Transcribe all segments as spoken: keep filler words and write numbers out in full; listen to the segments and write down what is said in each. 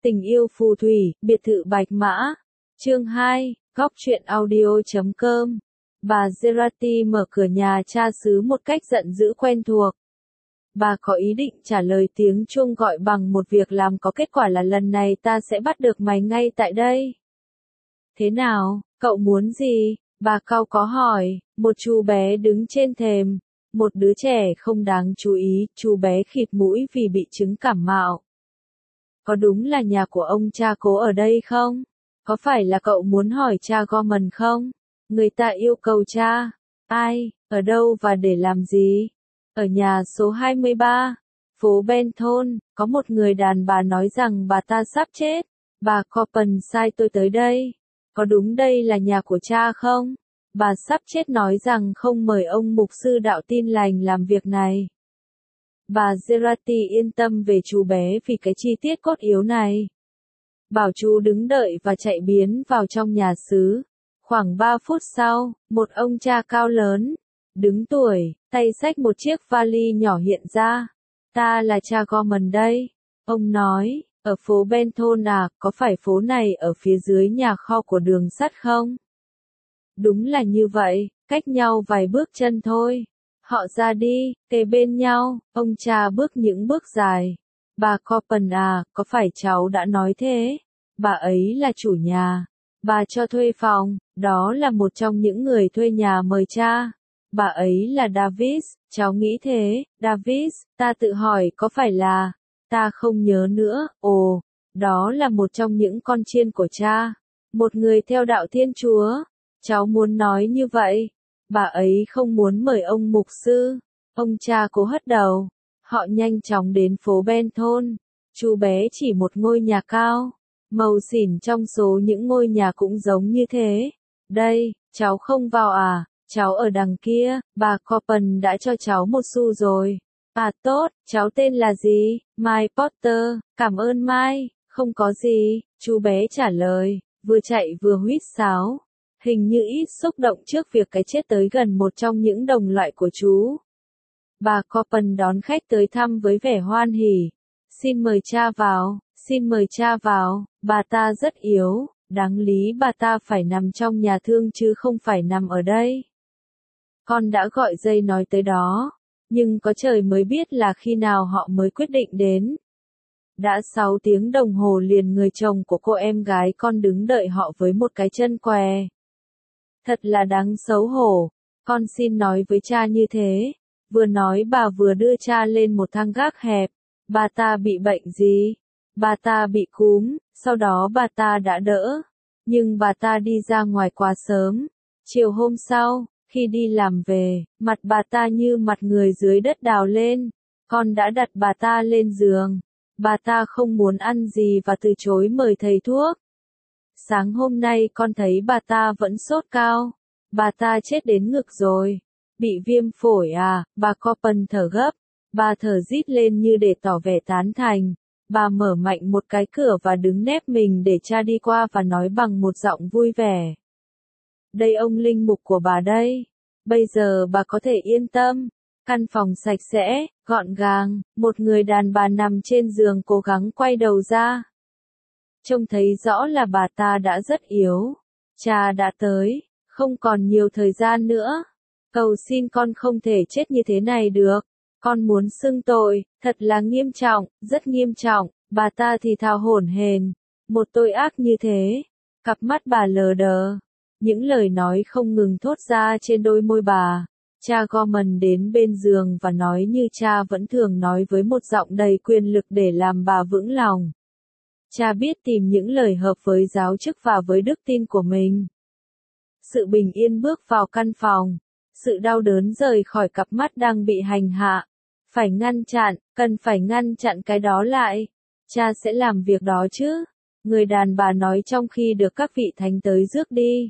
Tình yêu phù thủy, biệt thự Bạch Mã. Chương hai, góc truyện audio.com. Bà Gerati mở cửa nhà cha xứ một cách giận dữ quen thuộc. Bà có ý định trả lời tiếng chuông gọi bằng một việc làm có kết quả là lần này ta sẽ bắt được mày ngay tại đây. Thế nào, cậu muốn gì? Bà cau có hỏi, một chú bé đứng trên thềm. Một đứa trẻ không đáng chú ý, chú bé khịt mũi vì bị chứng cảm mạo. Có đúng là nhà của ông cha cố ở đây không? Có phải là cậu muốn hỏi cha Gorman không? Người ta yêu cầu cha. Ai, ở đâu và để làm gì? Ở nhà số hai mươi ba, phố Benton, có một người đàn bà nói rằng bà ta sắp chết. Bà Copen sai tôi tới đây. Có đúng đây là nhà của cha không? Bà sắp chết nói rằng không mời ông mục sư đạo Tin Lành làm việc này. Bà Gerati yên tâm về chú bé vì cái chi tiết cốt yếu này. Bảo chú đứng đợi và chạy biến vào trong nhà xứ. Khoảng ba phút sau, một ông cha cao lớn, đứng tuổi, tay xách một chiếc vali nhỏ hiện ra. Ta là cha Gorman đây. Ông nói, ở phố Benton à, có phải phố này ở phía dưới nhà kho của đường sắt không? Đúng là như vậy, cách nhau vài bước chân thôi. Họ ra đi, kề bên nhau, ông cha bước những bước dài. Bà Copen à, có phải cháu đã nói thế? Bà ấy là chủ nhà. Bà cho thuê phòng, đó là một trong những người thuê nhà mời cha. Bà ấy là Davis, cháu nghĩ thế, Davis, ta tự hỏi có phải là, ta không nhớ nữa, ồ, đó là một trong những con chiên của cha. Một người theo đạo Thiên Chúa. Cháu muốn nói như vậy. Bà ấy không muốn mời ông mục sư. Ông cha cố hất đầu. Họ nhanh chóng đến phố Benton. Chú bé chỉ một ngôi nhà cao. Màu xỉn trong số những ngôi nhà cũng giống như thế. Đây, cháu không vào à? Cháu ở đằng kia. Bà Copen đã cho cháu một xu rồi. À tốt, cháu tên là gì? Mike Potter. Cảm ơn Mike. Không có gì. Chú bé trả lời. Vừa chạy vừa huýt sáo. Hình như ít xúc động trước việc cái chết tới gần một trong những đồng loại của chú. Bà Copen đón khách tới thăm với vẻ hoan hỉ. Xin mời cha vào, xin mời cha vào, bà ta rất yếu, đáng lý bà ta phải nằm trong nhà thương chứ không phải nằm ở đây. Con đã gọi dây nói tới đó, nhưng có trời mới biết là khi nào họ mới quyết định đến. Đã sáu tiếng đồng hồ liền người chồng của cô em gái con đứng đợi họ với một cái chân què. Thật là đáng xấu hổ, con xin nói với cha như thế. Vừa nói bà vừa đưa cha lên một thang gác hẹp. Bà ta bị bệnh gì? Bà ta bị cúm, sau đó bà ta đã đỡ. Nhưng bà ta đi ra ngoài quá sớm. Chiều hôm sau, khi đi làm về, mặt bà ta như mặt người dưới đất đào lên. Con đã đặt bà ta lên giường. Bà ta không muốn ăn gì và từ chối mời thầy thuốc. Sáng hôm nay con thấy bà ta vẫn sốt cao. Bà ta chết đến ngực rồi. Bị viêm phổi à, bà Copen thở gấp. Bà thở rít lên như để tỏ vẻ tán thành. Bà mở mạnh một cái cửa và đứng nép mình để cha đi qua và nói bằng một giọng vui vẻ. Đây ông linh mục của bà đây. Bây giờ bà có thể yên tâm. Căn phòng sạch sẽ, gọn gàng, một người đàn bà nằm trên giường cố gắng quay đầu ra. Trông thấy rõ là bà ta đã rất yếu. Cha đã tới, không còn nhiều thời gian nữa. Cầu xin con không thể chết như thế này được. Con muốn xưng tội, thật là nghiêm trọng, rất nghiêm trọng. Bà ta thì thào hổn hển. Một tội ác như thế. Cặp mắt bà lờ đờ. Những lời nói không ngừng thốt ra trên đôi môi bà. Cha Gorman đến bên giường và nói như cha vẫn thường nói với một giọng đầy quyền lực để làm bà vững lòng. Cha biết tìm những lời hợp với giáo chức và với đức tin của mình. Sự bình yên bước vào căn phòng. Sự đau đớn rời khỏi cặp mắt đang bị hành hạ. Phải ngăn chặn, cần phải ngăn chặn cái đó lại. Cha sẽ làm việc đó chứ. Người đàn bà nói trong khi được các vị thánh tới rước đi.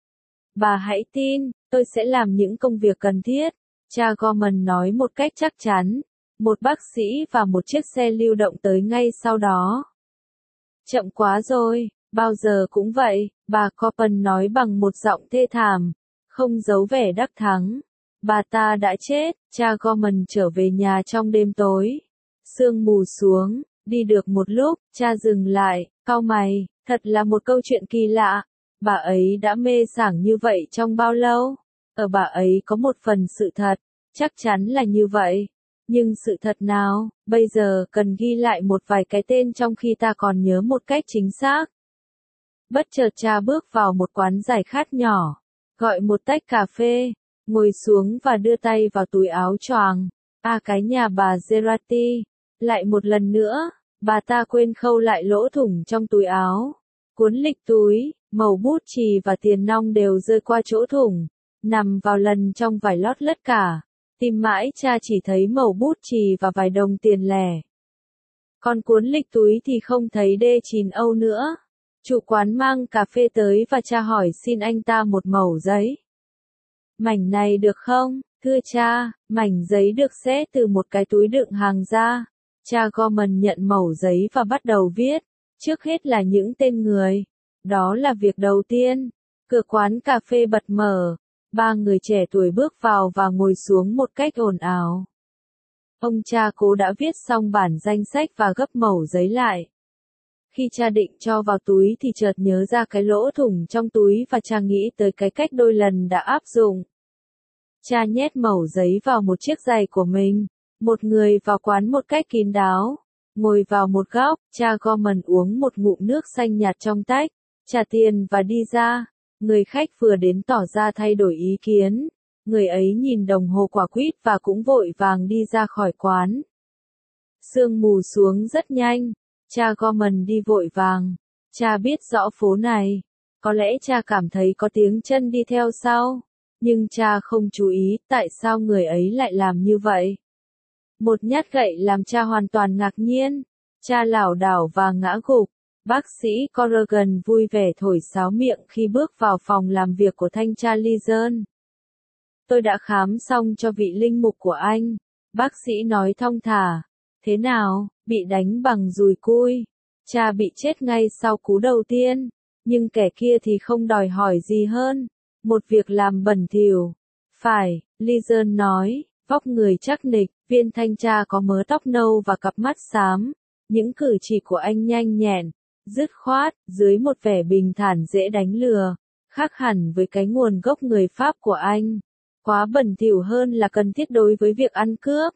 Bà hãy tin, tôi sẽ làm những công việc cần thiết. Cha Gorman nói một cách chắc chắn. Một bác sĩ và một chiếc xe lưu động tới ngay sau đó. Chậm quá rồi, bao giờ cũng vậy, bà Copen nói bằng một giọng thê thảm, không giấu vẻ đắc thắng. Bà ta đã chết, cha Gorman trở về nhà trong đêm tối. Sương mù xuống, Đi được một lúc, cha dừng lại, cau mày, thật là một câu chuyện kỳ lạ. Bà ấy đã mê sảng như vậy trong bao lâu? Ở bà ấy có một phần sự thật, chắc chắn là như vậy. Nhưng sự thật nào, bây giờ cần ghi lại một vài cái tên trong khi ta còn nhớ một cách chính xác. Bất chợt cha bước vào một quán giải khát nhỏ, gọi một tách cà phê, ngồi xuống và đưa tay vào túi áo choàng. À cái nhà bà Gerati, lại một lần nữa, bà ta quên khâu lại lỗ thủng trong túi áo. Cuốn lịch túi, màu bút chì và tiền nong đều rơi qua chỗ thủng, nằm vào lần trong vải lót lất cả. Tìm mãi cha chỉ thấy màu bút chì và vài đồng tiền lẻ. Còn cuốn lịch túi thì không thấy đê chín Âu nữa. Chủ quán mang cà phê tới và cha hỏi xin anh ta một mẩu giấy. Mảnh này được không? Thưa cha, mảnh giấy được xé từ một cái túi đựng hàng ra. Cha Gorman nhận mẩu giấy và bắt đầu viết. Trước hết là những tên người. Đó là việc đầu tiên. Cửa quán cà phê bật mở. Ba người trẻ tuổi bước vào và ngồi xuống một cách ồn ào. Ông cha cố đã viết xong bản danh sách và gấp mẩu giấy lại. Khi cha định cho vào túi thì chợt nhớ ra cái lỗ thủng trong túi và cha nghĩ tới cái cách đôi lần đã áp dụng. Cha nhét mẩu giấy vào một chiếc giày của mình. Một người vào quán một cách kín đáo. Ngồi vào một góc, cha Gorman uống một ngụm nước xanh nhạt trong tách, trả tiền và đi ra. Người khách vừa đến tỏ ra thay đổi ý kiến. Người ấy nhìn đồng hồ quả quýt và cũng vội vàng đi ra khỏi quán. Sương mù xuống rất nhanh. Cha Gorman đi vội vàng. Cha biết rõ phố này. Có lẽ cha cảm thấy có tiếng chân đi theo sau. Nhưng cha không chú ý tại sao người ấy lại làm như vậy. Một nhát gậy làm cha hoàn toàn ngạc nhiên. Cha lảo đảo và ngã gục. Bác sĩ Corrigan vui vẻ thổi sáo miệng khi bước vào phòng làm việc của thanh tra Leeson. Tôi đã khám xong cho vị linh mục của anh. Bác sĩ nói thong thả. Thế nào, bị đánh bằng dùi cui. Cha bị chết ngay sau cú đầu tiên. Nhưng kẻ kia thì không đòi hỏi gì hơn. Một việc làm bẩn thỉu. Phải, Leeson nói, vóc người chắc nịch, viên thanh tra có mớ tóc nâu và cặp mắt xám. Những cử chỉ của anh nhanh nhẹn, dứt khoát, dưới một vẻ bình thản dễ đánh lừa, khác hẳn với cái nguồn gốc người Pháp của anh. Quá bẩn thỉu hơn là cần thiết đối với việc ăn cướp.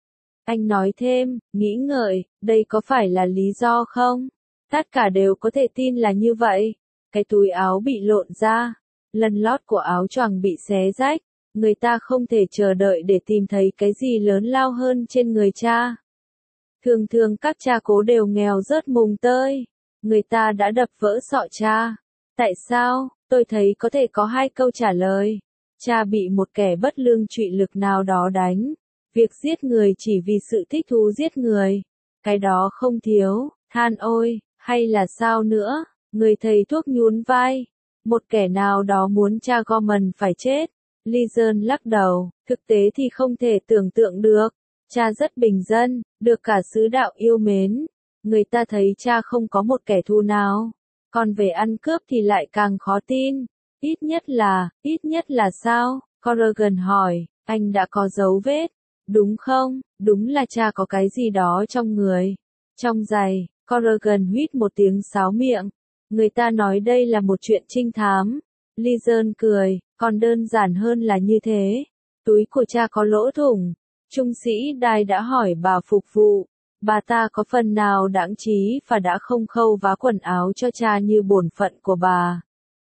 Anh nói thêm, nghĩ ngợi, đây có phải là lý do không? Tất cả đều có thể tin là như vậy. Cái túi áo bị lộn ra, lần lót của áo choàng bị xé rách. Người ta không thể chờ đợi để tìm thấy cái gì lớn lao hơn trên người cha. Thường thường các cha cố đều nghèo rớt mùng tơi. Người ta đã đập vỡ sọ cha. Tại sao? Tôi thấy có thể có hai câu trả lời. Cha bị một kẻ bất lương trụy lực nào đó đánh. Việc giết người chỉ vì sự thích thú giết người. Cái đó không thiếu, than ôi, hay là sao nữa? Người thầy thuốc nhún vai. Một kẻ nào đó muốn cha Gorman phải chết. Leeson lắc đầu, thực tế thì không thể tưởng tượng được. Cha rất bình dân, được cả xứ đạo yêu mến. Người ta thấy cha không có một kẻ thù nào. Còn về ăn cướp thì lại càng khó tin. Ít nhất là, ít nhất là sao? Corrigan hỏi, anh đã có dấu vết. Đúng không? Đúng là cha có cái gì đó trong người. Trong giày, Corrigan huýt một tiếng sáo miệng. Người ta nói đây là một chuyện trinh thám. Leeson cười, còn đơn giản hơn là như thế. Túi của cha có lỗ thủng. Trung sĩ đài đã hỏi bà phục vụ. Bà ta có phần nào đãng trí và đã không khâu vá quần áo cho cha như bổn phận của bà.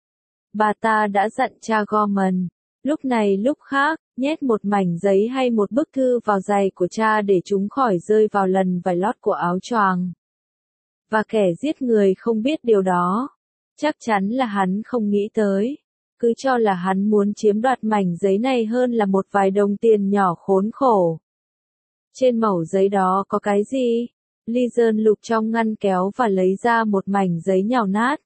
Bà ta đã dặn cha Gorman, lúc này lúc khác, nhét một mảnh giấy hay một bức thư vào giày của cha để chúng khỏi rơi vào lần vải lót của áo choàng. Và kẻ giết người không biết điều đó. Chắc chắn là hắn không nghĩ tới. Cứ cho là hắn muốn chiếm đoạt mảnh giấy này hơn là một vài đồng tiền nhỏ khốn khổ. Trên mẩu giấy đó có cái gì? Leeson lục trong ngăn kéo và lấy ra một mảnh giấy nhào nát.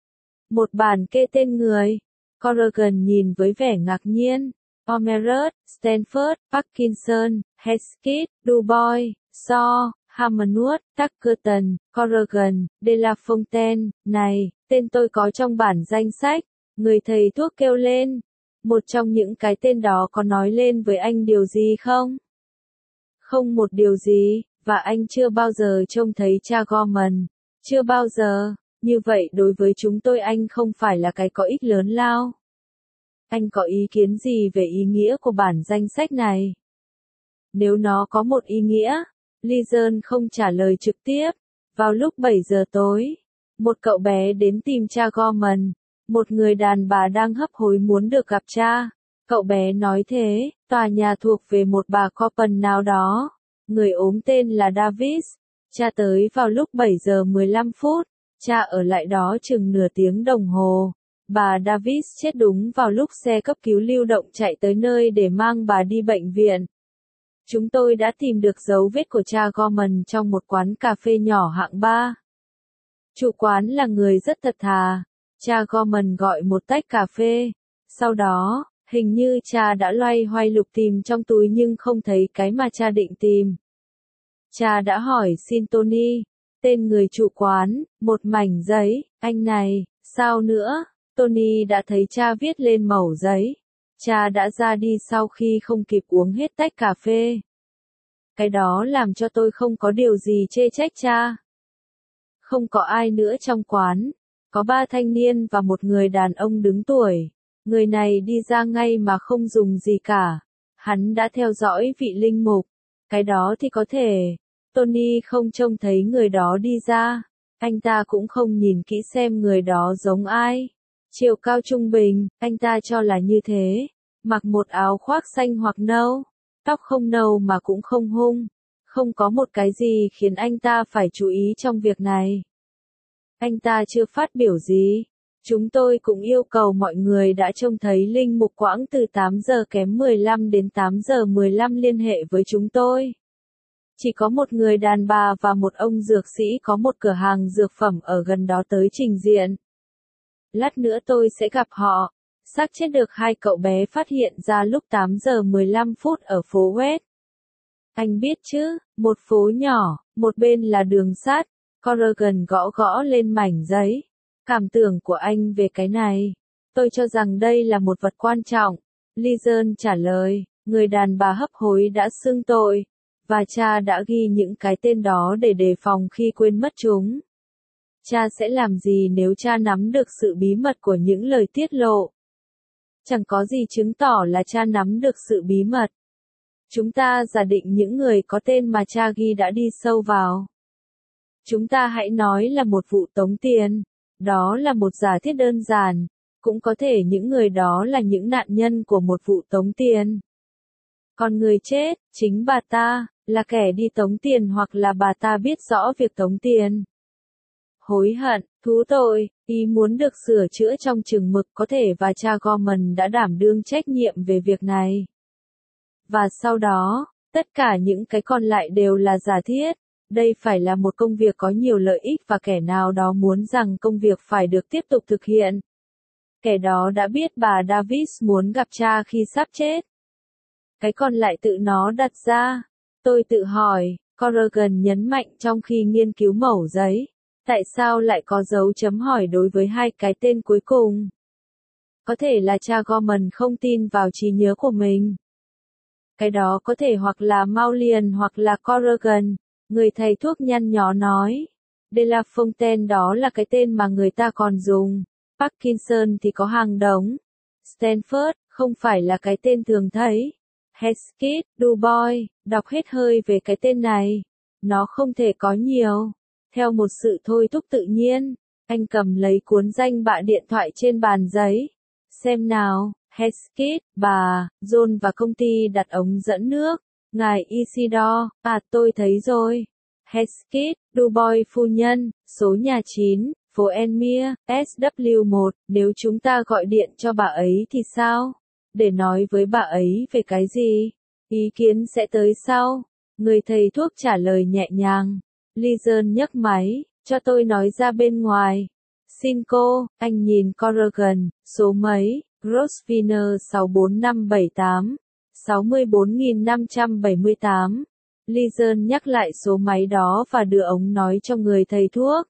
Một bản kê tên người. Corrigan nhìn với vẻ ngạc nhiên. Omerat, Stanford, Parkinson, Hesketh, Dubois, Shaw, Harmonious, Tuckerton, Corrigan, De La Fontaine. Này, tên tôi có trong bản danh sách. Người thầy thuốc kêu lên. Một trong những cái tên đó có nói lên với anh điều gì không? Không một điều gì. Và anh chưa bao giờ trông thấy cha Gorman. Chưa bao giờ. Như vậy đối với chúng tôi anh không phải là cái có ích lớn lao. Anh có ý kiến gì về ý nghĩa của bản danh sách này? Nếu nó có một ý nghĩa, Legion không trả lời trực tiếp. Vào lúc bảy giờ tối, một cậu bé đến tìm cha Gorman. Một người đàn bà đang hấp hối muốn được gặp cha. Cậu bé nói thế, tòa nhà thuộc về một bà Copan nào đó. Người ốm tên là Davis. Cha tới vào lúc bảy giờ mười lăm phút. Cha ở lại đó chừng nửa tiếng đồng hồ. Bà Davis chết đúng vào lúc xe cấp cứu lưu động chạy tới nơi để mang bà đi bệnh viện. Chúng tôi đã tìm được dấu vết của cha Gorman trong một quán cà phê nhỏ hạng ba. Chủ quán là người rất thật thà. Cha Gorman gọi một tách cà phê. Sau đó, hình như cha đã loay hoay lục tìm trong túi nhưng không thấy cái mà cha định tìm. Cha đã hỏi xin Tony, tên người chủ quán, một mảnh giấy. Anh này, sao nữa? Tony đã thấy cha viết lên mẩu giấy. Cha đã ra đi sau khi không kịp uống hết tách cà phê. Cái đó làm cho tôi không có điều gì chê trách cha. Không có ai nữa trong quán. Có ba thanh niên và một người đàn ông đứng tuổi. Người này đi ra ngay mà không dùng gì cả. Hắn đã theo dõi vị linh mục. Cái đó thì có thể. Tony không trông thấy người đó đi ra. Anh ta cũng không nhìn kỹ xem người đó giống ai. Chiều cao trung bình, anh ta cho là như thế. Mặc một áo khoác xanh hoặc nâu. Tóc không nâu mà cũng không hung. Không có một cái gì khiến anh ta phải chú ý trong việc này. Anh ta chưa phát biểu gì. Chúng tôi cũng yêu cầu mọi người đã trông thấy linh mục quãng từ tám giờ kém mười lăm đến tám giờ mười lăm liên hệ với chúng tôi. Chỉ có một người đàn bà và một ông dược sĩ có một cửa hàng dược phẩm ở gần đó tới trình diện. Lát nữa tôi sẽ gặp họ. Xác chết được hai cậu bé phát hiện ra lúc tám giờ mười lăm phút ở phố West. Anh biết chứ, một phố nhỏ, một bên là đường sắt. Corrigan gõ gõ lên mảnh giấy. Cảm tưởng của anh về cái này. Tôi cho rằng đây là một vật quan trọng. Legion trả lời, người đàn bà hấp hối đã xưng tội. Và cha đã ghi những cái tên đó để đề phòng khi quên mất chúng. Cha sẽ làm gì nếu cha nắm được sự bí mật của những lời tiết lộ? Chẳng có gì chứng tỏ là cha nắm được sự bí mật. Chúng ta giả định những người có tên mà cha ghi đã đi sâu vào. Chúng ta hãy nói là một vụ tống tiền. Đó là một giả thiết đơn giản. Cũng có thể những người đó là những nạn nhân của một vụ tống tiền. Còn người chết, chính bà ta, là kẻ đi tống tiền hoặc là bà ta biết rõ việc tống tiền. Hối hận, thú tội, ý muốn được sửa chữa trong chừng mực có thể và cha Gorman đã đảm đương trách nhiệm về việc này. Và sau đó, tất cả những cái còn lại đều là giả thiết. Đây phải là một công việc có nhiều lợi ích và kẻ nào đó muốn rằng công việc phải được tiếp tục thực hiện. Kẻ đó đã biết bà Davis muốn gặp cha khi sắp chết. Cái còn lại tự nó đặt ra. Tôi tự hỏi, Corrigan nhấn mạnh trong khi nghiên cứu mẩu giấy. Tại sao lại có dấu chấm hỏi đối với hai cái tên cuối cùng? Có thể là cha Gorman không tin vào trí nhớ của mình. Cái đó có thể hoặc là Maulian hoặc là Corrigan. Người thầy thuốc nhăn nhó nói. De La Fontaine đó là cái tên mà người ta còn dùng. Parkinson thì có hàng đống. Stanford, không phải là cái tên thường thấy. Hesketh, Du Bois, đọc hết hơi về cái tên này. Nó không thể có nhiều. Theo một sự thôi thúc tự nhiên, anh cầm lấy cuốn danh bạ điện thoại trên bàn giấy. Xem nào, Hesketh, bà, John và công ty đặt ống dẫn nước. Ngài Isidore, à tôi thấy rồi. Hesketh, Du Bois phu nhân, số nhà chín, phố Elmire, S W một, nếu chúng ta gọi điện cho bà ấy thì sao? Để nói với bà ấy về cái gì? Ý kiến sẽ tới sau. Người thầy thuốc trả lời nhẹ nhàng. Legion nhấc máy, cho tôi nói ra bên ngoài. Xin cô, anh nhìn Corrigan, số mấy, Grosvenor sáu bốn năm bảy tám, sáu mươi bốn nghìn năm trăm bảy mươi tám. Legion nhắc lại số máy đó và đưa ống nói cho người thầy thuốc.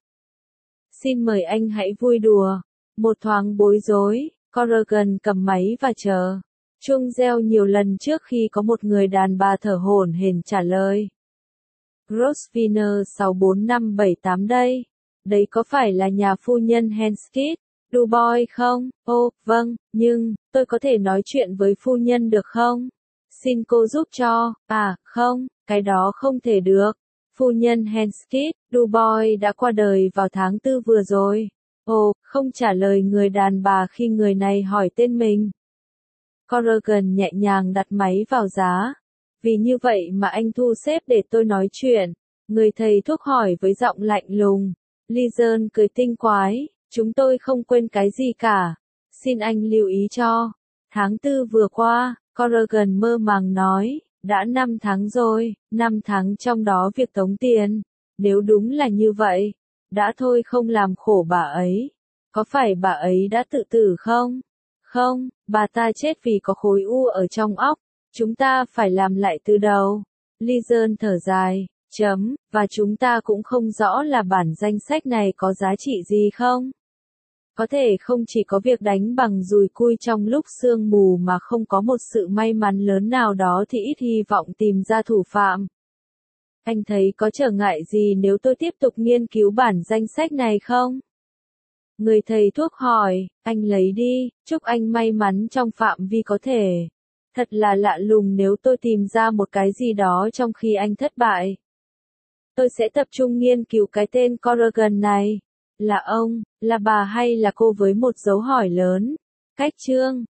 Xin mời anh hãy vui đùa. Một thoáng bối rối, Corrigan cầm máy và chờ. Chuông reo nhiều lần trước khi có một người đàn bà thở hổn hển trả lời. Grosvenor sáu bốn năm bảy tám đây. Đấy có phải là nhà phu nhân Henskid, Dubois không? Ô, vâng, nhưng, tôi có thể nói chuyện với phu nhân được không? Xin cô giúp cho. À, không, cái đó không thể được. Phu nhân Henskid, Dubois đã qua đời vào tháng tư vừa rồi. Ồ, không trả lời người đàn bà khi người này hỏi tên mình. Corrigan nhẹ nhàng đặt máy vào giá. Vì như vậy mà anh thu xếp để tôi nói chuyện. Người thầy thuốc hỏi với giọng lạnh lùng. Legion cười tinh quái. Chúng tôi không quên cái gì cả. Xin anh lưu ý cho. Tháng tư vừa qua, Corrigan mơ màng nói. Đã năm tháng rồi, năm tháng trong đó việc tống tiền. Nếu đúng là như vậy, đã thôi không làm khổ bà ấy. Có phải bà ấy đã tự tử không? Không, bà ta chết vì có khối u ở trong óc. Chúng ta phải làm lại từ đầu. Legion thở dài, chấm, và chúng ta cũng không rõ là bản danh sách này có giá trị gì không? Có thể không chỉ có việc đánh bằng dùi cui trong lúc sương mù mà không có một sự may mắn lớn nào đó thì ít hy vọng tìm ra thủ phạm. Anh thấy có trở ngại gì nếu tôi tiếp tục nghiên cứu bản danh sách này không? Người thầy thuốc hỏi, anh lấy đi, chúc anh may mắn trong phạm vi có thể. Thật là lạ lùng nếu tôi tìm ra một cái gì đó trong khi anh thất bại. Tôi sẽ tập trung nghiên cứu cái tên Corrigan này. Là ông, là bà hay là cô với một dấu hỏi lớn? Cách chương